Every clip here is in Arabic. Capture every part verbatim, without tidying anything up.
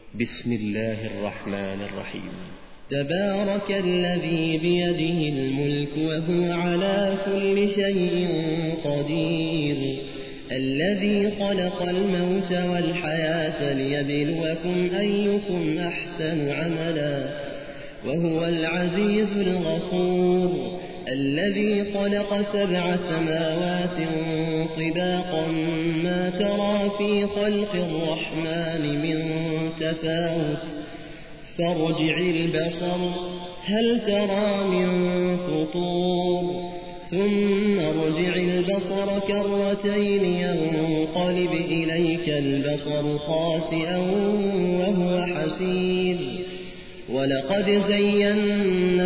بسم الله الرحمن الرحيم. تبارك الذي بيده الملك وهو على كل شيء قدير، الذي خلق الموت والحياة ليبلوكم أيكم أحسن عملا، وهو العزيز الغفور، الذي خلق سبع سماوات طباقا ما ترى في خلق الرحمن من تفاوت، فارجع البصر هل ترى من فطور، ثم ارجع البصر كرتين ينقلب إليك البصر خاسئا وهو حسير، ولقد زينا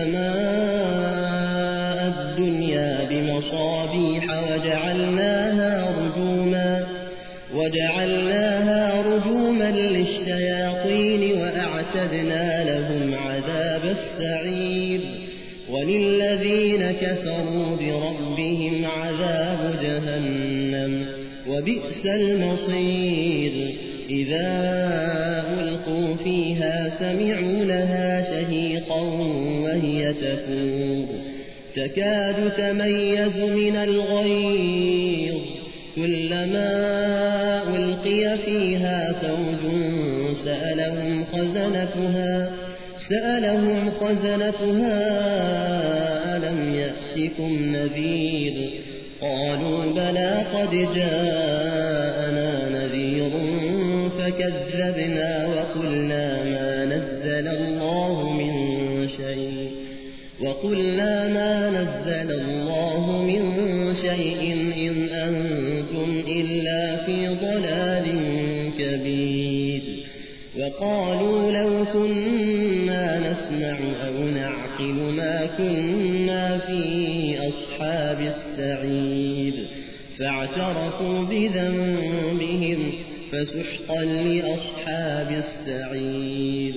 السماء الدنيا بمصابيح وجعلناها رجوما وجعلناها رجوما للشياطين وأعتدنا لهم عذاب السعير، وللذين كفروا بربهم عذاب جهنم وبئس المصير. إذا ألقوا فيها سمعوا لها شهيقا وهي تفور، تكاد تميز من الغيظ، كلما ألقي فيها فوج سألهم خزنتها سألهم خزنتها ألم يأتكم نذير، قالوا بلى قد جاءنا نذير فكذبنا وقلنا ما نزل الله من شيء وقلنا ما نزل الله من شيء إن أنتم إلا في ضلال كبير. وقالوا لو كنا نسمع أو نعقل ما كنا في أصحاب السعير، فاعترفوا بذنبهم فسحقا لأصحاب السعير.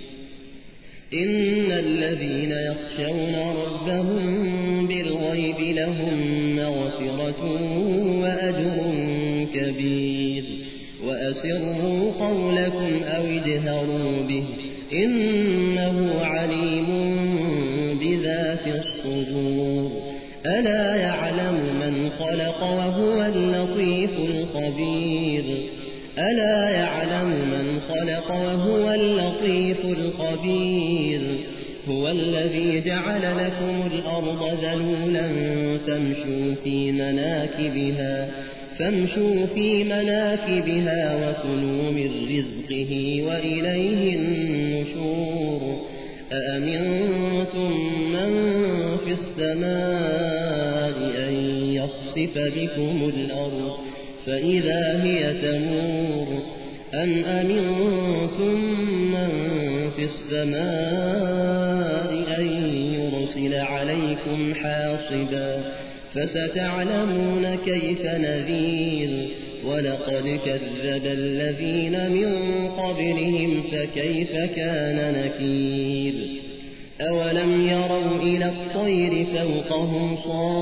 إن الذين يخشون ربهم بالغيب لهم مغفرة وأجر كبير. وأسروا قولكم أو اجهروا به إنه عليم بذات الصدور. ألا يعلم من خلق وهو اللطيف الخبير ألا يعلم من خلق وهو اللطيف الخبير. هو الذي جعل لكم الأرض ذلولا فامشوا في مناكبها فامشوا في مناكبها وكلوا من رزقه وإليه النشور. أأمنتم من في السماء أن يخسف بكم الأرض فإذا هي تمور، أم أمنتم من في السماء أن يرسل عليكم حاصبا، فستعلمون كيف نذير. ولقد كذب الذين من قبلهم فكيف كان نكير. أولم يروا إلى الطير فوقهم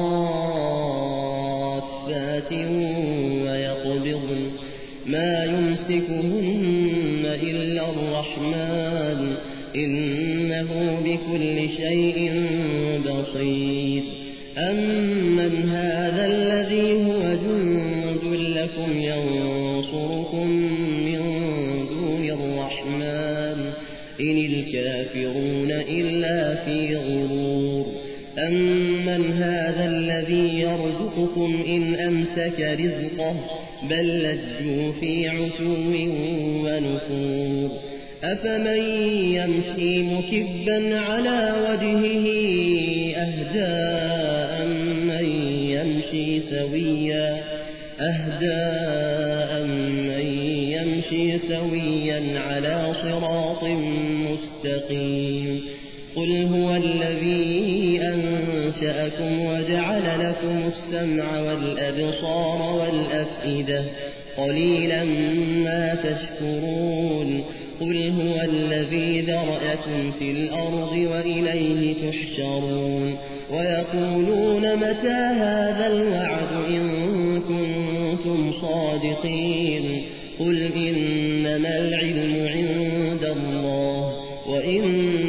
صافات ويقبضن ما يمسكهن إلا الرحمن إنه بكل شيء بصير. أمن هذا الذي هو جند لكم ينصركم من دون الرحمن إن الكافرون إلا في غرور. أمن هذا الذي يرزقكم إن أمسك رزقه بل لجوا في عتو ونفور. أفمن يمشي مكبا على وجهه أهدى أمن يمشي سويا أهدى أمن يمشي سويا على صراط مستقيم. قل هو الذي أنشأكم وجعل لكم السمع والأبصار والأفئدة قليلا ما تشكرون. قل هو الذي ذرأكم في الأرض وإليه تحشرون. ويقولون متى هذا الوعد إن كنتم صادقين. قل إنما العلم عند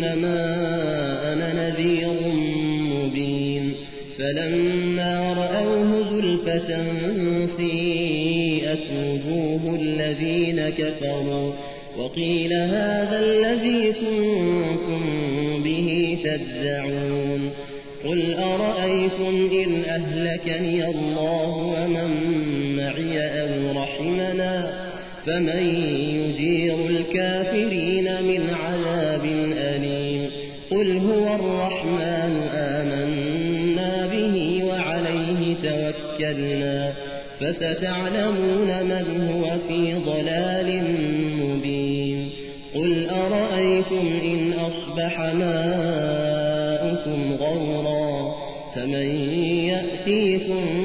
إنما أنا نذير مبين فلما رأوه زلفة سيئت وجوه الذين كفروا وقيل هذا الذي كنتم به تدعون قل أرأيتم إن أهلكني الله ومن معي أو رحمنا فمن يجير الكافرين من عذاب أليم قل هو الرحمن آمنا به وعليه توكلنا فستعلمون من هو في ضلال مبين قل أرأيتم إن أصبح ماؤكم غورا فمن يأتيكم